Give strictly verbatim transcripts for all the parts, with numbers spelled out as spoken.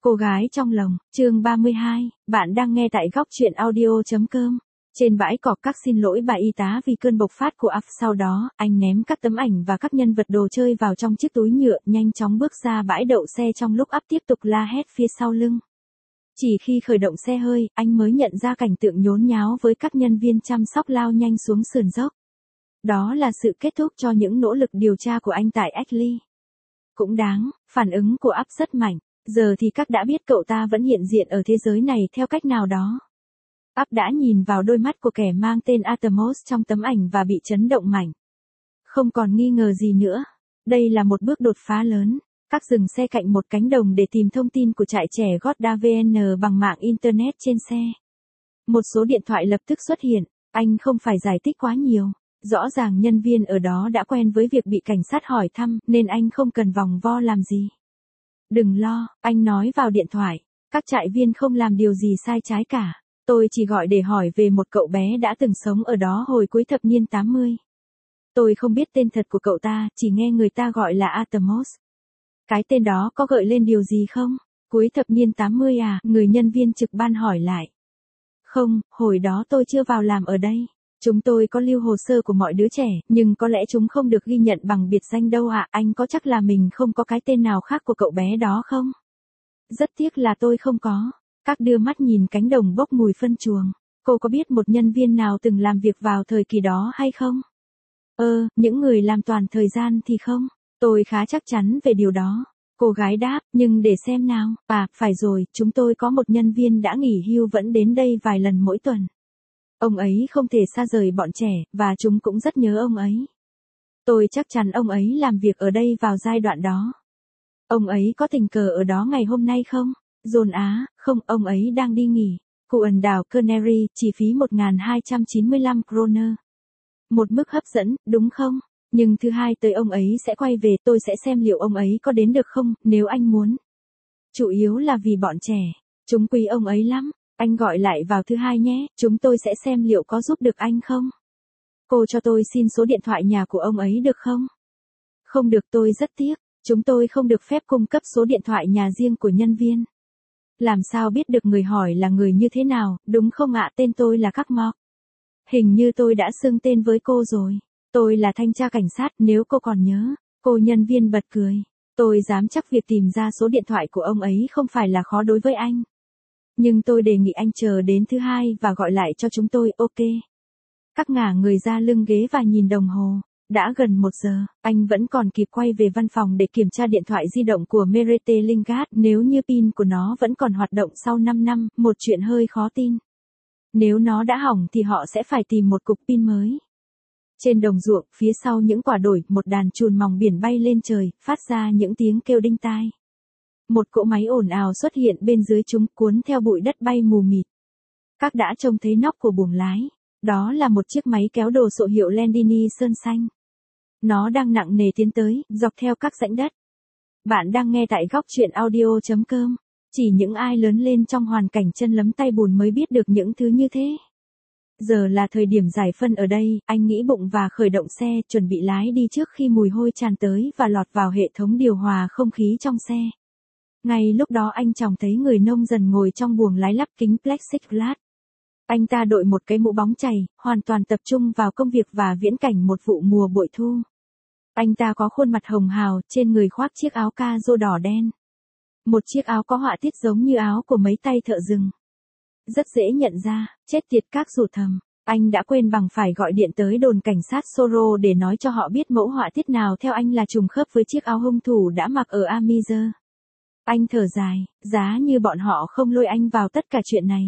Cô gái trong lòng, chương ba mươi hai, bạn đang nghe tại góc truyện audio.com. Trên bãi cỏ các xin lỗi bà y tá vì cơn bộc phát của áp, sau đó, anh ném các tấm ảnh và các nhân vật đồ chơi vào trong chiếc túi nhựa, nhanh chóng bước ra bãi đậu xe trong lúc áp tiếp tục la hét phía sau lưng. Chỉ khi khởi động xe hơi, anh mới nhận ra cảnh tượng nhốn nháo với các nhân viên chăm sóc lao nhanh xuống sườn dốc. Đó là sự kết thúc cho những nỗ lực điều tra của anh tại Ashley. Cũng đáng, phản ứng của áp rất mạnh. Giờ thì các đã biết cậu ta vẫn hiện diện ở thế giới này theo cách nào đó. Áp đã nhìn vào đôi mắt của kẻ mang tên Atomos trong tấm ảnh và bị chấn động mạnh. Không còn nghi ngờ gì nữa. Đây là một bước đột phá lớn. Các dừng xe cạnh một cánh đồng để tìm thông tin của trại trẻ Goda vê en bằng mạng Internet trên xe. Một số điện thoại lập tức xuất hiện. Anh không phải giải thích quá nhiều. Rõ ràng nhân viên ở đó đã quen với việc bị cảnh sát hỏi thăm nên anh không cần vòng vo làm gì. Đừng lo, anh nói vào điện thoại. Các trại viên không làm điều gì sai trái cả. Tôi chỉ gọi để hỏi về một cậu bé đã từng sống ở đó hồi cuối thập niên tám mươi. Tôi không biết tên thật của cậu ta, chỉ nghe người ta gọi là Atomos. Cái tên đó có gợi lên điều gì không? Cuối thập niên tám mươi à? Người nhân viên trực ban hỏi lại. Không, hồi đó tôi chưa vào làm ở đây. Chúng tôi có lưu hồ sơ của mọi đứa trẻ, nhưng có lẽ chúng không được ghi nhận bằng biệt danh đâu ạ. À. Anh có chắc là mình không có cái tên nào khác của cậu bé đó không? Rất tiếc là tôi không có. Các đưa mắt nhìn cánh đồng bốc mùi phân chuồng. Cô có biết một nhân viên nào từng làm việc vào thời kỳ đó hay không? Ơ, những người làm toàn thời gian thì không. Tôi khá chắc chắn về điều đó. Cô gái đáp, nhưng để xem nào. À, phải rồi, chúng tôi có một nhân viên đã nghỉ hưu vẫn đến đây vài lần mỗi tuần. Ông ấy không thể xa rời bọn trẻ, và chúng cũng rất nhớ ông ấy. Tôi chắc chắn ông ấy làm việc ở đây vào giai đoạn đó. Ông ấy có tình cờ ở đó ngày hôm nay không? John Á, không, ông ấy đang đi nghỉ. Khu ẩn đảo Canary, chi phí một nghìn hai trăm chín mươi lăm kroner. Một mức hấp dẫn, đúng không? Nhưng thứ hai tới ông ấy sẽ quay về, tôi sẽ xem liệu ông ấy có đến được không, nếu anh muốn. Chủ yếu là vì bọn trẻ. Chúng quý ông ấy lắm. Anh gọi lại vào thứ hai nhé, chúng tôi sẽ xem liệu có giúp được anh không. Cô cho tôi xin số điện thoại nhà của ông ấy được không? Không được, tôi rất tiếc. Chúng tôi không được phép cung cấp số điện thoại nhà riêng của nhân viên. Làm sao biết được người hỏi là người như thế nào, đúng không ạ? Tên tôi là Các Mọc. Hình như tôi đã xưng tên với cô rồi. Tôi là thanh tra cảnh sát, nếu cô còn nhớ. Cô nhân viên bật cười. Tôi dám chắc việc tìm ra số điện thoại của ông ấy không phải là khó đối với anh. Nhưng tôi đề nghị anh chờ đến thứ hai và gọi lại cho chúng tôi, ok. Các ngả người ra lưng ghế và nhìn đồng hồ. Đã gần một giờ, anh vẫn còn kịp quay về văn phòng để kiểm tra điện thoại di động của Merete Lingard. Nếu như pin của nó vẫn còn hoạt động sau năm năm, một chuyện hơi khó tin. Nếu nó đã hỏng thì họ sẽ phải tìm một cục pin mới. Trên đồng ruộng, phía sau những quả đồi, một đàn trùn mòng biển bay lên trời, phát ra những tiếng kêu đinh tai. Một cỗ máy ồn ào xuất hiện bên dưới chúng, cuốn theo bụi đất bay mù mịt. Các đã trông thấy nóc của buồng lái. Đó là một chiếc máy kéo đồ sộ hiệu Landini sơn xanh. Nó đang nặng nề tiến tới, dọc theo các rãnh đất. Bạn đang nghe tại góc truyện audio.com. Chỉ những ai lớn lên trong hoàn cảnh chân lấm tay bùn mới biết được những thứ như thế. Giờ là thời điểm giải phân ở đây, anh nghĩ bụng và khởi động xe, chuẩn bị lái đi trước khi mùi hôi tràn tới và lọt vào hệ thống điều hòa không khí trong xe. Ngay lúc đó anh chòng thấy người nông dần ngồi trong buồng lái lắp kính plexiglass. Anh ta đội một cái mũ bóng chày, hoàn toàn tập trung vào công việc và viễn cảnh một vụ mùa bội thu. Anh ta có khuôn mặt hồng hào, trên người khoác chiếc áo ca rô đỏ đen. Một chiếc áo có họa tiết giống như áo của mấy tay thợ rừng. Rất dễ nhận ra, chết tiệt, các rủ thầm. Anh đã quên bằng phải gọi điện tới đồn cảnh sát Soro để nói cho họ biết mẫu họa tiết nào theo anh là trùng khớp với chiếc áo hung thủ đã mặc ở Amizer. Anh thở dài, giá như bọn họ không lôi anh vào tất cả chuyện này.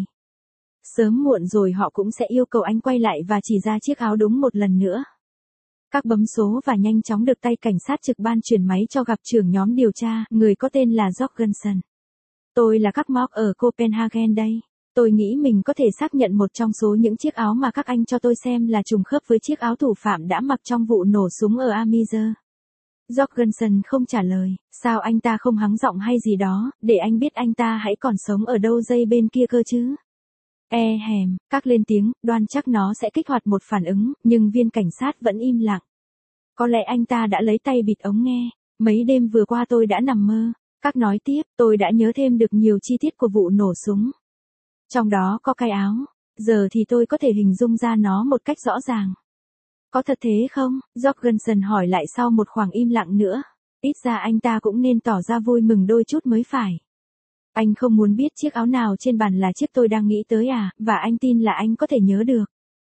Sớm muộn rồi họ cũng sẽ yêu cầu anh quay lại và chỉ ra chiếc áo đúng một lần nữa. Các bấm số và nhanh chóng được tay cảnh sát trực ban chuyển máy cho gặp trưởng nhóm điều tra, người có tên là Jorgensen. Tôi là Các Mọc ở Copenhagen đây. Tôi nghĩ mình có thể xác nhận một trong số những chiếc áo mà các anh cho tôi xem là trùng khớp với chiếc áo thủ phạm đã mặc trong vụ nổ súng ở Amizer. Jorgensen không trả lời, sao anh ta không hắng giọng hay gì đó, để anh biết anh ta hãy còn sống ở đâu dây bên kia cơ chứ. E hèm, các lên tiếng, đoan chắc nó sẽ kích hoạt một phản ứng, nhưng viên cảnh sát vẫn im lặng. Có lẽ anh ta đã lấy tay bịt ống nghe, mấy đêm vừa qua tôi đã nằm mơ. Các nói tiếp, tôi đã nhớ thêm được nhiều chi tiết của vụ nổ súng. Trong đó có cái áo. Giờ thì tôi có thể hình dung ra nó một cách rõ ràng. Có thật thế không? Jorgensen hỏi lại sau một khoảng im lặng nữa. Ít ra anh ta cũng nên tỏ ra vui mừng đôi chút mới phải. Anh không muốn biết chiếc áo nào trên bàn là chiếc tôi đang nghĩ tới à, và anh tin là anh có thể nhớ được.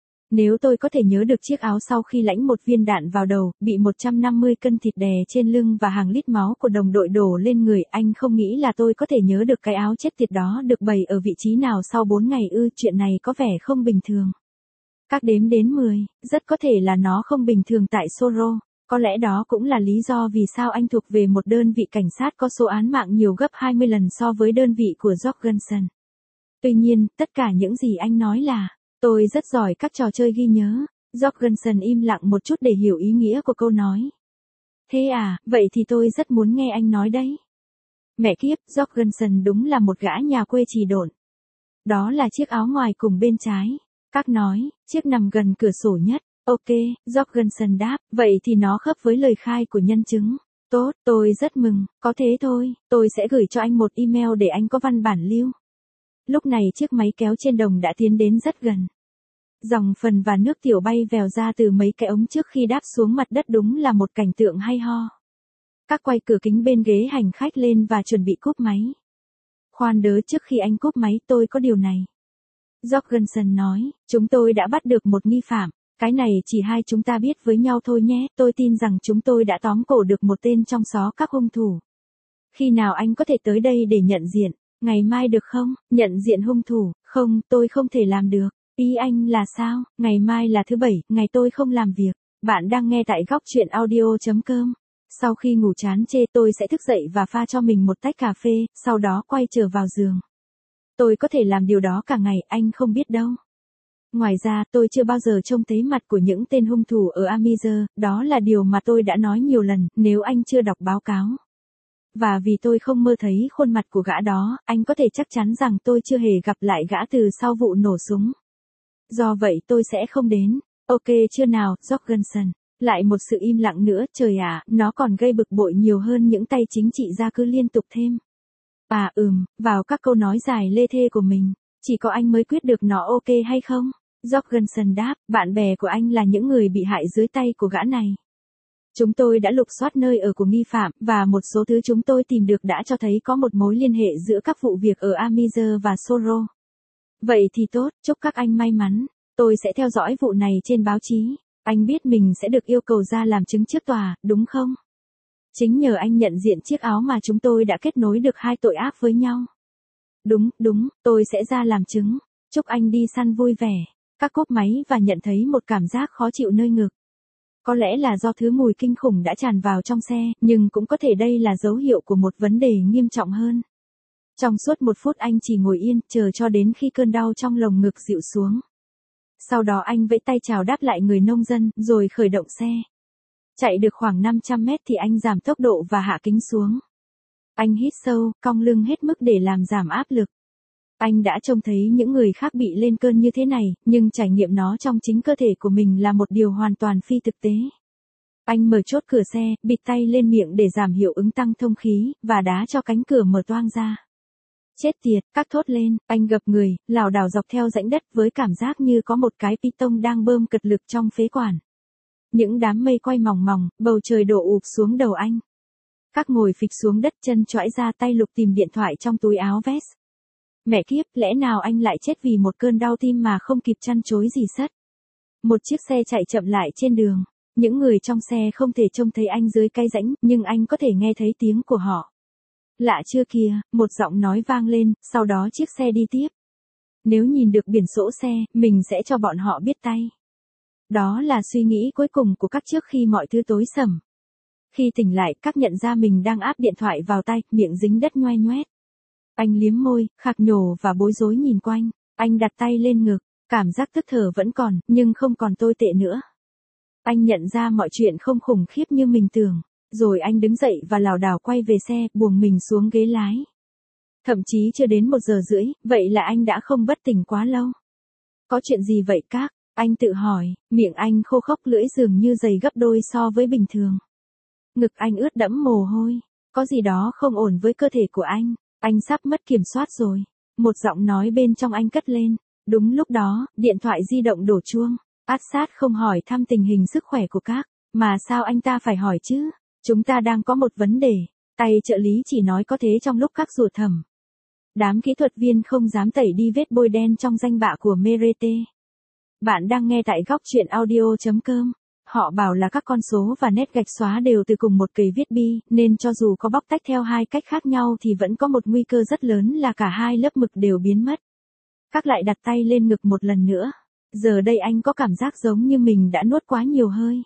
Nếu tôi có thể nhớ được chiếc áo sau khi lãnh một viên đạn vào đầu, bị một trăm năm mươi cân thịt đè trên lưng và hàng lít máu của đồng đội đổ lên người, anh không nghĩ là tôi có thể nhớ được cái áo chết tiệt đó được bày ở vị trí nào sau bốn ngày ư, chuyện này có vẻ không bình thường. Các đếm đến mười, rất có thể là nó không bình thường tại Soro. Có lẽ đó cũng là lý do vì sao anh thuộc về một đơn vị cảnh sát có số án mạng nhiều gấp hai mươi lần so với đơn vị của Jorgensen. Tuy nhiên, tất cả những gì anh nói là, tôi rất giỏi các trò chơi ghi nhớ. Jorgensen im lặng một chút để hiểu ý nghĩa của câu nói. Thế à, vậy thì tôi rất muốn nghe anh nói đấy. Mẹ kiếp, Jorgensen đúng là một gã nhà quê trì độn. Đó là chiếc áo ngoài cùng bên trái. Các nói, chiếc nằm gần cửa sổ nhất. Ok, Jorgensen đáp, vậy thì nó khớp với lời khai của nhân chứng. Tốt, tôi rất mừng, có thế thôi, tôi sẽ gửi cho anh một email để anh có văn bản lưu. Lúc này chiếc máy kéo trên đồng đã tiến đến rất gần. Dòng phần và nước tiểu bay vèo ra từ mấy cái ống trước khi đáp xuống mặt đất, đúng là một cảnh tượng hay ho. Các quay cửa kính bên ghế hành khách lên và chuẩn bị cúp máy. Khoan đớ, trước khi anh cúp máy tôi có điều này. Jorgensen nói, chúng tôi đã bắt được một nghi phạm. Cái này chỉ hai chúng ta biết với nhau thôi nhé, tôi tin rằng chúng tôi đã tóm cổ được một tên trong số các hung thủ. Khi nào anh có thể tới đây để nhận diện? Ngày mai được không? Nhận diện hung thủ? Không, tôi không thể làm được. Ý anh là sao? Ngày mai là thứ bảy, ngày tôi không làm việc. Bạn đang nghe tại góc truyện audio chấm com. Sau khi ngủ chán chê, tôi sẽ thức dậy và pha cho mình một tách cà phê, sau đó quay trở vào giường. Tôi có thể làm điều đó cả ngày, anh không biết đâu. Ngoài ra, tôi chưa bao giờ trông thấy mặt của những tên hung thủ ở Amizer, đó là điều mà tôi đã nói nhiều lần, nếu anh chưa đọc báo cáo. Và vì tôi không mơ thấy khuôn mặt của gã đó, anh có thể chắc chắn rằng tôi chưa hề gặp lại gã từ sau vụ nổ súng. Do vậy tôi sẽ không đến. Ok chưa nào, Jorgensen. Lại một sự im lặng nữa, trời ạ, à, nó còn gây bực bội nhiều hơn những tay chính trị gia cứ liên tục thêm. À ừm, vào các câu nói dài lê thê của mình, chỉ có anh mới quyết được nó ok hay không? Jorgensen đáp, bạn bè của anh là những người bị hại dưới tay của gã này. Chúng tôi đã lục soát nơi ở của nghi phạm, và một số thứ chúng tôi tìm được đã cho thấy có một mối liên hệ giữa các vụ việc ở Amizer và Soro. Vậy thì tốt, chúc các anh may mắn. Tôi sẽ theo dõi vụ này trên báo chí. Anh biết mình sẽ được yêu cầu ra làm chứng trước tòa, đúng không? Chính nhờ anh nhận diện chiếc áo mà chúng tôi đã kết nối được hai tội ác với nhau. Đúng, đúng, tôi sẽ ra làm chứng. Chúc anh đi săn vui vẻ. Các cốp máy và nhận thấy một cảm giác khó chịu nơi ngực. Có lẽ là do thứ mùi kinh khủng đã tràn vào trong xe, nhưng cũng có thể đây là dấu hiệu của một vấn đề nghiêm trọng hơn. Trong suốt một phút anh chỉ ngồi yên, chờ cho đến khi cơn đau trong lồng ngực dịu xuống. Sau đó anh vẫy tay chào đáp lại người nông dân, rồi khởi động xe. Chạy được khoảng năm trăm mét thì anh giảm tốc độ và hạ kính xuống. Anh hít sâu, cong lưng hết mức để làm giảm áp lực. Anh đã trông thấy những người khác bị lên cơn như thế này, nhưng trải nghiệm nó trong chính cơ thể của mình là một điều hoàn toàn phi thực tế. Anh mở chốt cửa xe, bịt tay lên miệng để giảm hiệu ứng tăng thông khí, và đá cho cánh cửa mở toang ra. Chết tiệt, các thốt lên, anh gập người, lảo đảo dọc theo rãnh đất với cảm giác như có một cái python đang bơm cật lực trong phế quản. Những đám mây quay mỏng mỏng, bầu trời đổ ụp xuống đầu anh. Các ngồi phịch xuống đất, chân choãi ra, tay lục tìm điện thoại trong túi áo vest. Mẹ kiếp, lẽ nào anh lại chết vì một cơn đau tim mà không kịp chăn chối gì sất. Một chiếc xe chạy chậm lại trên đường. Những người trong xe không thể trông thấy anh dưới cái rãnh, nhưng anh có thể nghe thấy tiếng của họ. Lạ chưa kìa, một giọng nói vang lên, sau đó chiếc xe đi tiếp. Nếu nhìn được biển số xe, mình sẽ cho bọn họ biết tay. Đó là suy nghĩ cuối cùng của các trước khi mọi thứ tối sầm. Khi tỉnh lại, các nhận ra mình đang áp điện thoại vào tay, miệng dính đất nhoe nhoét. Anh liếm môi, khạc nhổ và bối rối nhìn quanh. Anh đặt tay lên ngực, cảm giác tức thở vẫn còn, nhưng không còn tồi tệ nữa. Anh nhận ra mọi chuyện không khủng khiếp như mình tưởng. Rồi anh đứng dậy và lảo đảo quay về xe, buồng mình xuống ghế lái. Thậm chí chưa đến một giờ rưỡi, vậy là anh đã không bất tỉnh quá lâu. Có chuyện gì vậy các? Anh tự hỏi, miệng anh khô khốc, lưỡi dường như dày gấp đôi so với bình thường. Ngực anh ướt đẫm mồ hôi. có gì đó không ổn với cơ thể của anh, anh sắp mất kiểm soát rồi. Một giọng nói bên trong anh cất lên. Đúng lúc đó, điện thoại di động đổ chuông. Át sát không hỏi thăm tình hình sức khỏe của các, mà sao anh ta phải hỏi chứ? Chúng ta đang có một vấn đề. Tay trợ lý chỉ nói có thế trong lúc các rủa thầm. Đám kỹ thuật viên không dám tẩy đi vết bôi đen trong danh bạ của Merete. Bạn đang nghe tại góc truyện audio.com. Họ bảo là các con số và nét gạch xóa đều từ cùng một cây viết bi, nên cho dù có bóc tách theo hai cách khác nhau thì vẫn có một nguy cơ rất lớn là cả hai lớp mực đều biến mất. Các lại đặt tay lên ngực một lần nữa. Giờ đây anh có cảm giác giống như mình đã nuốt quá nhiều hơi.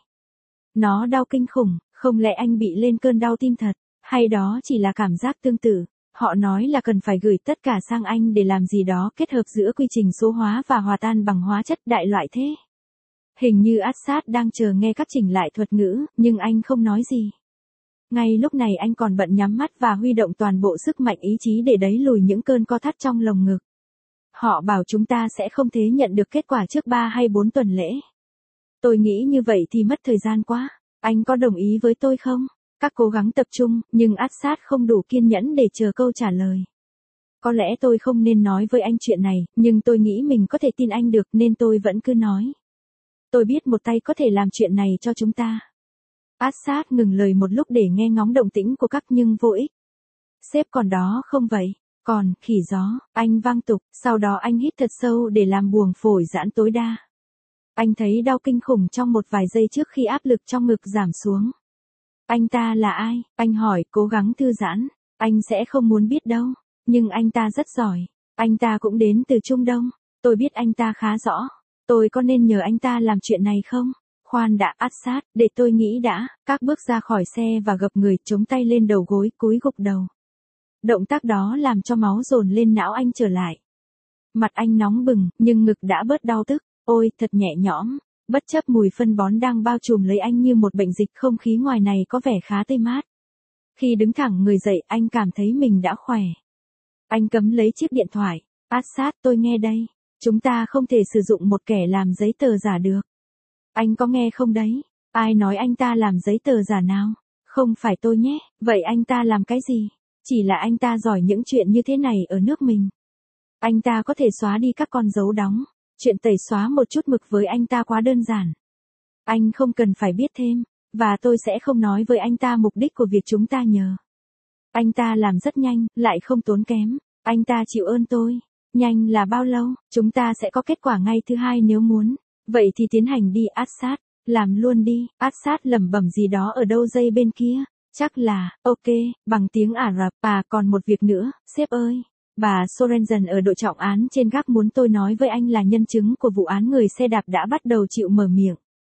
Nó đau kinh khủng, không lẽ anh bị lên cơn đau tim thật, hay đó chỉ là cảm giác tương tự. Họ nói là cần phải gửi tất cả sang anh để làm gì đó kết hợp giữa quy trình số hóa và hòa tan bằng hóa chất đại loại thế. Hình như Assad đang chờ nghe các chỉnh lại thuật ngữ, nhưng anh không nói gì. Ngay lúc này anh còn bận nhắm mắt và huy động toàn bộ sức mạnh ý chí để đẩy lùi những cơn co thắt trong lồng ngực. Họ bảo chúng ta sẽ không thể nhận được kết quả trước ba hay bốn tuần lễ. Tôi nghĩ như vậy thì mất thời gian quá. Anh có đồng ý với tôi không? Các cố gắng tập trung, nhưng Assad không đủ kiên nhẫn để chờ câu trả lời. Có lẽ tôi không nên nói với anh chuyện này, nhưng tôi nghĩ mình có thể tin anh được nên tôi vẫn cứ nói. Tôi biết một tay có thể làm chuyện này cho chúng ta. Assad ngừng lời một lúc để nghe ngóng động tĩnh của các nhưng vô ích. Sếp còn đó không vậy? Còn, khỉ gió, anh vang tục, sau đó anh hít thật sâu để làm buồng phổi giãn tối đa. Anh thấy đau kinh khủng trong một vài giây trước khi áp lực trong ngực giảm xuống. Anh ta là ai? Anh hỏi, cố gắng thư giãn. Anh sẽ không muốn biết đâu. Nhưng anh ta rất giỏi. Anh ta cũng đến từ Trung Đông. Tôi biết anh ta khá rõ. Tôi có nên nhờ anh ta làm chuyện này không? Khoan đã, Assad, để tôi nghĩ đã. Các bước ra khỏi xe và gập người, chống tay lên đầu gối, cúi gục đầu. Động tác đó làm cho máu dồn lên não anh trở lại. Mặt anh nóng bừng, nhưng ngực đã bớt đau tức. Ôi, thật nhẹ nhõm. Bất chấp mùi phân bón đang bao trùm lấy anh như một bệnh dịch, không khí ngoài này có vẻ khá tươi mát. Khi đứng thẳng người dậy, anh cảm thấy mình đã khỏe. Anh cắm lấy chiếc điện thoại. Assad, tôi nghe đây. Chúng ta không thể sử dụng một kẻ làm giấy tờ giả được. Anh có nghe không đấy? Ai nói anh ta làm giấy tờ giả nào? Không phải tôi nhé. Vậy anh ta làm cái gì? Chỉ là anh ta giỏi những chuyện như thế này ở nước mình. Anh ta có thể xóa đi các con dấu đóng. Chuyện tẩy xóa một chút mực với anh ta quá đơn giản. Anh không cần phải biết thêm. Và tôi sẽ không nói với anh ta mục đích của việc chúng ta nhờ. Anh ta làm rất nhanh, lại không tốn kém. Anh ta chịu ơn tôi. Nhanh là bao lâu? Chúng ta sẽ có kết quả ngay thứ hai nếu muốn. Vậy thì tiến hành đi, Assad. Làm luôn đi. Assad lẩm bẩm gì đó ở đâu dây bên kia. Chắc là, ok, bằng tiếng Ả Rập. À, còn một việc nữa, sếp ơi. Bà Sorensen ở đội trọng án trên gác muốn tôi nói với anh là nhân chứng của vụ án người xe đạp đã bắt đầu chịu mở miệng.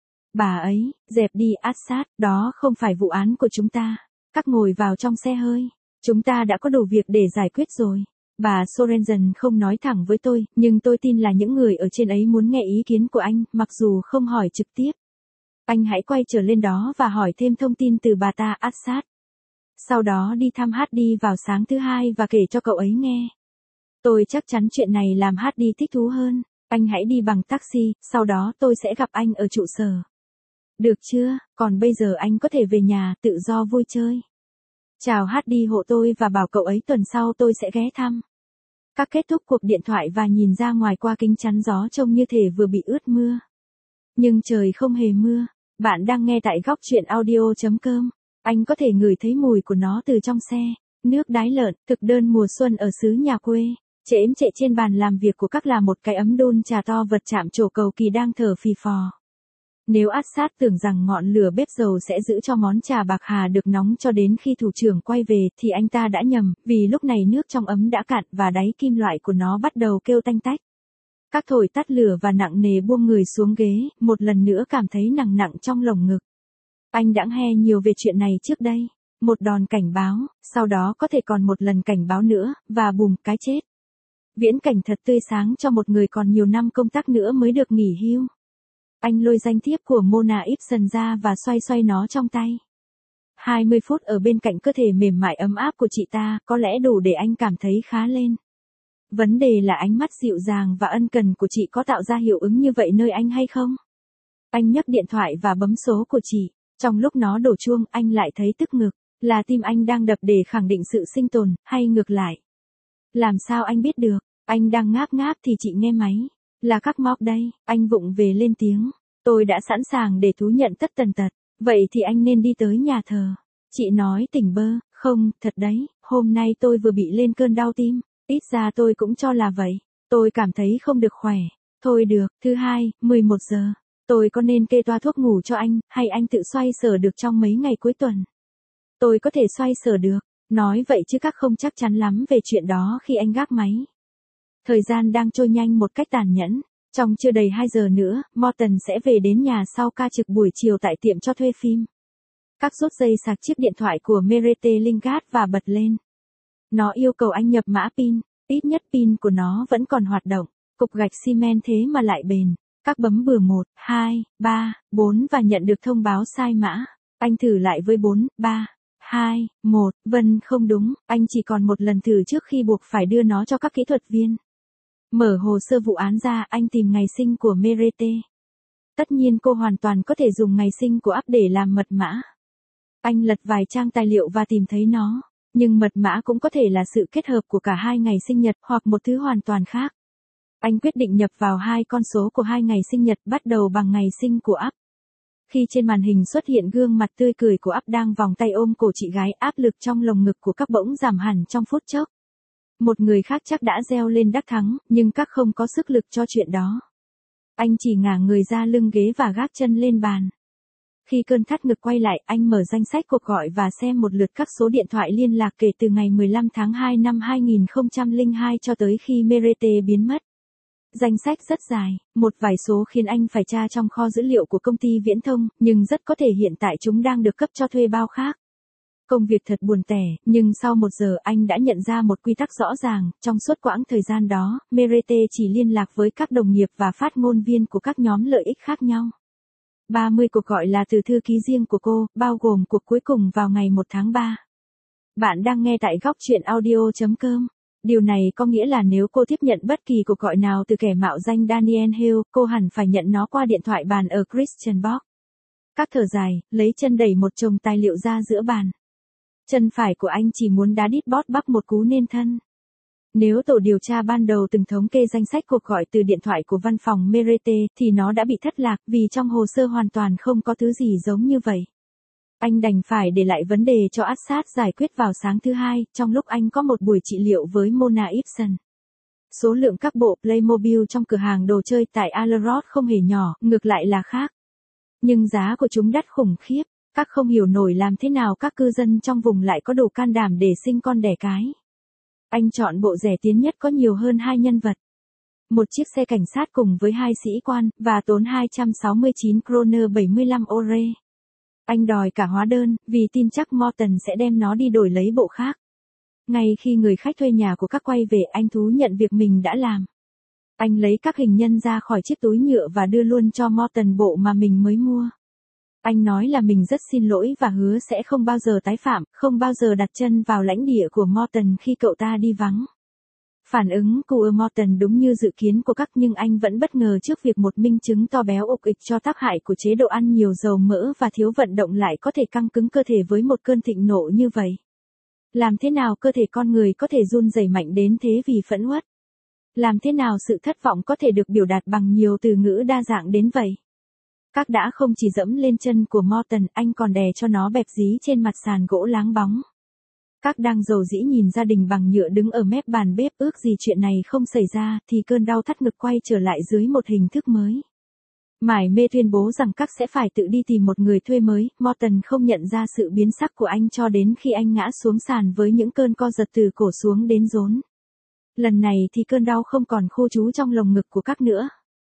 Bà ấy, dẹp đi Assad, đó không phải vụ án của chúng ta. Các ngồi vào trong xe hơi. Chúng ta đã có đủ việc để giải quyết rồi. Bà Sorensen không nói thẳng với tôi, nhưng tôi tin là những người ở trên ấy muốn nghe ý kiến của anh, mặc dù không hỏi trực tiếp. Anh hãy quay trở lên đó và hỏi thêm thông tin từ bà ta Assad. Sau đó đi thăm Hadi vào sáng thứ hai và kể cho cậu ấy nghe. Tôi chắc chắn chuyện này làm Hadi thích thú hơn. Anh hãy đi bằng taxi, sau đó tôi sẽ gặp anh ở trụ sở. Được chưa? Còn bây giờ anh có thể về nhà, tự do vui chơi. Chào Hadi hộ tôi và bảo cậu ấy tuần sau tôi sẽ ghé thăm. Các kết thúc cuộc điện thoại và nhìn ra ngoài qua kính chắn gió trông như thể vừa bị ướt mưa. Nhưng trời không hề mưa. Bạn đang nghe tại góc truyện audio.com. Anh có thể ngửi thấy mùi của nó từ trong xe. Nước đái lợn, thực đơn mùa xuân ở xứ nhà quê. Chễm chệ trên bàn làm việc của các là một cái ấm đun trà to vật chạm trổ cầu kỳ đang thở phì phò. Nếu Assad tưởng rằng ngọn lửa bếp dầu sẽ giữ cho món trà bạc hà được nóng cho đến khi thủ trưởng quay về thì anh ta đã nhầm, vì lúc này nước trong ấm đã cạn và đáy kim loại của nó bắt đầu kêu tanh tách. Các thổi tắt lửa và nặng nề buông người xuống ghế, một lần nữa cảm thấy nặng nặng trong lồng ngực. Anh đã nghe nhiều về chuyện này trước đây. Một đòn cảnh báo, sau đó có thể còn một lần cảnh báo nữa, và bùm, cái chết. Viễn cảnh thật tươi sáng cho một người còn nhiều năm công tác nữa mới được nghỉ hưu. Anh lôi danh thiếp của Mona Ibsen ra và xoay xoay nó trong tay. hai mươi phút ở bên cạnh cơ thể mềm mại ấm áp của chị ta có lẽ đủ để anh cảm thấy khá lên. Vấn đề là ánh mắt dịu dàng và ân cần của chị có tạo ra hiệu ứng như vậy nơi anh hay không? Anh nhấc điện thoại và bấm số của chị. Trong lúc nó đổ chuông, anh lại thấy tức ngực. Là tim anh đang đập để khẳng định sự sinh tồn, hay ngược lại? Làm sao anh biết được? Anh đang ngáp ngáp thì chị nghe máy. Là các móc đây, anh vụng về lên tiếng. Tôi đã sẵn sàng để thú nhận tất tần tật. Vậy thì anh nên đi tới nhà thờ. Chị nói tỉnh bơ, không, thật đấy, hôm nay tôi vừa bị lên cơn đau tim. Ít ra tôi cũng cho là vậy. Tôi cảm thấy không được khỏe. Thôi được, thứ hai, mười một giờ. Tôi có nên kê toa thuốc ngủ cho anh, hay anh tự xoay sở được trong mấy ngày cuối tuần? Tôi có thể xoay sở được. Nói vậy chứ các không chắc chắn lắm về chuyện đó khi anh gác máy. Thời gian đang trôi nhanh một cách tàn nhẫn. Trong chưa đầy hai giờ nữa, Morton sẽ về đến nhà sau ca trực buổi chiều tại tiệm cho thuê phim. Các rút dây sạc chiếc điện thoại của Merete Lingard và bật lên. Nó yêu cầu anh nhập mã pin, ít nhất pin của nó vẫn còn hoạt động. Cục gạch xi men thế mà lại bền. Các bấm bừa một, hai, ba, bốn và nhận được thông báo sai mã. Anh thử lại với bốn, ba, hai, một, vân không đúng, anh chỉ còn một lần thử trước khi buộc phải đưa nó cho các kỹ thuật viên. Mở hồ sơ vụ án ra, anh tìm ngày sinh của Merete. Tất nhiên cô hoàn toàn có thể dùng ngày sinh của app để làm mật mã. Anh lật vài trang tài liệu và tìm thấy nó, nhưng mật mã cũng có thể là sự kết hợp của cả hai ngày sinh nhật hoặc một thứ hoàn toàn khác. Anh quyết định nhập vào hai con số của hai ngày sinh nhật bắt đầu bằng ngày sinh của app. Khi trên màn hình xuất hiện gương mặt tươi cười của app đang vòng tay ôm cổ chị gái, áp lực trong lồng ngực của các bỗng giảm hẳn trong phút chốc. Một người khác chắc đã reo lên đắc thắng, nhưng các không có sức lực cho chuyện đó. Anh chỉ ngả người ra lưng ghế và gác chân lên bàn. Khi cơn thắt ngực quay lại, anh mở danh sách cuộc gọi và xem một lượt các số điện thoại liên lạc kể từ ngày mười lăm tháng hai năm hai nghìn không trăm lẻ hai cho tới khi Merete biến mất. Danh sách rất dài, một vài số khiến anh phải tra trong kho dữ liệu của công ty viễn thông, nhưng rất có thể hiện tại chúng đang được cấp cho thuê bao khác. Công việc thật buồn tẻ, nhưng sau một giờ anh đã nhận ra một quy tắc rõ ràng, trong suốt quãng thời gian đó, Merete chỉ liên lạc với các đồng nghiệp và phát ngôn viên của các nhóm lợi ích khác nhau. ba mươi cuộc gọi là từ thư ký riêng của cô, bao gồm cuộc cuối cùng vào ngày một tháng ba. Bạn đang nghe tại góc chuyện audio chấm com. Điều này có nghĩa là nếu cô tiếp nhận bất kỳ cuộc gọi nào từ kẻ mạo danh Daniel Hill, cô hẳn phải nhận nó qua điện thoại bàn ở Christian Box. Các thở dài, lấy chân đẩy một chồng tài liệu ra giữa bàn. Chân phải của anh chỉ muốn đá đít bót bắp một cú nên thân. Nếu tổ điều tra ban đầu từng thống kê danh sách cuộc gọi từ điện thoại của văn phòng Merete, thì nó đã bị thất lạc vì trong hồ sơ hoàn toàn không có thứ gì giống như vậy. Anh đành phải để lại vấn đề cho Assad giải quyết vào sáng thứ hai, trong lúc anh có một buổi trị liệu với Mona Ibsen. Số lượng các bộ Playmobil trong cửa hàng đồ chơi tại Allerod không hề nhỏ, ngược lại là khác. Nhưng giá của chúng đắt khủng khiếp, các không hiểu nổi làm thế nào các cư dân trong vùng lại có đủ can đảm để sinh con đẻ cái. Anh chọn bộ rẻ tiến nhất có nhiều hơn hai nhân vật. Một chiếc xe cảnh sát cùng với hai sĩ quan, và tốn hai trăm sáu mươi chín kroner bảy mươi lăm ore. Anh đòi cả hóa đơn, vì tin chắc Morton sẽ đem nó đi đổi lấy bộ khác. Ngay khi người khách thuê nhà của các quay về, anh thú nhận việc mình đã làm. Anh lấy các hình nhân ra khỏi chiếc túi nhựa và đưa luôn cho Morton bộ mà mình mới mua. Anh nói là mình rất xin lỗi và hứa sẽ không bao giờ tái phạm, không bao giờ đặt chân vào lãnh địa của Morton khi cậu ta đi vắng. Phản ứng của Morton đúng như dự kiến của các, nhưng anh vẫn bất ngờ trước việc một minh chứng to béo ục ịch cho tác hại của chế độ ăn nhiều dầu mỡ và thiếu vận động lại có thể căng cứng cơ thể với một cơn thịnh nộ như vậy. Làm thế nào cơ thể con người có thể run rẩy mạnh đến thế vì phẫn uất? Làm thế nào sự thất vọng có thể được biểu đạt bằng nhiều từ ngữ đa dạng đến vậy? Các đã không chỉ dẫm lên chân của Morton, anh còn đè cho nó bẹp dí trên mặt sàn gỗ láng bóng. Các đang dầu dĩ nhìn gia đình bằng nhựa đứng ở mép bàn bếp, ước gì chuyện này không xảy ra, thì cơn đau thắt ngực quay trở lại dưới một hình thức mới. Mải mê tuyên bố rằng các sẽ phải tự đi tìm một người thuê mới, Morton không nhận ra sự biến sắc của anh cho đến khi anh ngã xuống sàn với những cơn co giật từ cổ xuống đến rốn. Lần này thì cơn đau không còn khô trú trong lồng ngực của các nữa.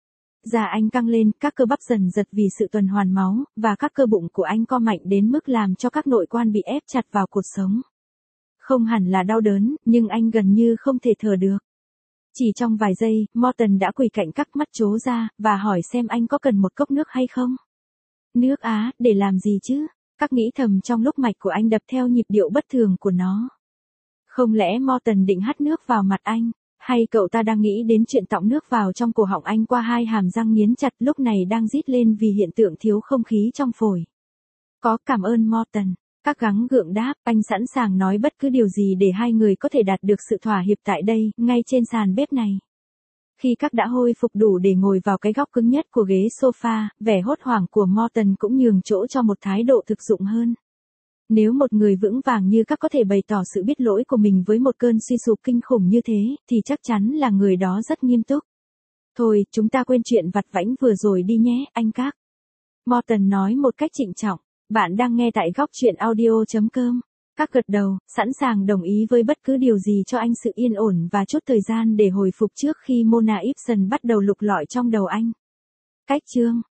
Da anh căng lên, các cơ bắp dần giật vì sự tuần hoàn máu, và các cơ bụng của anh co mạnh đến mức làm cho các nội quan bị ép chặt vào cột sống. Không hẳn là đau đớn, nhưng anh gần như không thể thở được. Chỉ trong vài giây, Morton đã quỳ cạnh các, mắt trố ra, và hỏi xem anh có cần một cốc nước hay không. Nước á, để làm gì chứ? Các nghĩ thầm trong lúc mạch của anh đập theo nhịp điệu bất thường của nó. Không lẽ Morton định hắt nước vào mặt anh? Hay cậu ta đang nghĩ đến chuyện tọng nước vào trong cổ họng anh qua hai hàm răng nghiến chặt lúc này đang rít lên vì hiện tượng thiếu không khí trong phổi? Có, cảm ơn Morton. Các gắng gượng đáp, anh sẵn sàng nói bất cứ điều gì để hai người có thể đạt được sự thỏa hiệp tại đây, ngay trên sàn bếp này. Khi các đã hồi phục đủ để ngồi vào cái góc cứng nhất của ghế sofa, vẻ hốt hoảng của Morton cũng nhường chỗ cho một thái độ thực dụng hơn. Nếu một người vững vàng như các có thể bày tỏ sự biết lỗi của mình với một cơn suy sụp kinh khủng như thế, thì chắc chắn là người đó rất nghiêm túc. Thôi, chúng ta quên chuyện vặt vãnh vừa rồi đi nhé, anh các. Morton nói một cách trịnh trọng. Bạn đang nghe tại góc chuyện audio chấm com. Các gật đầu, sẵn sàng đồng ý với bất cứ điều gì cho anh sự yên ổn và chút thời gian để hồi phục trước khi Mona Gibson bắt đầu lục lọi trong đầu anh. Cách chương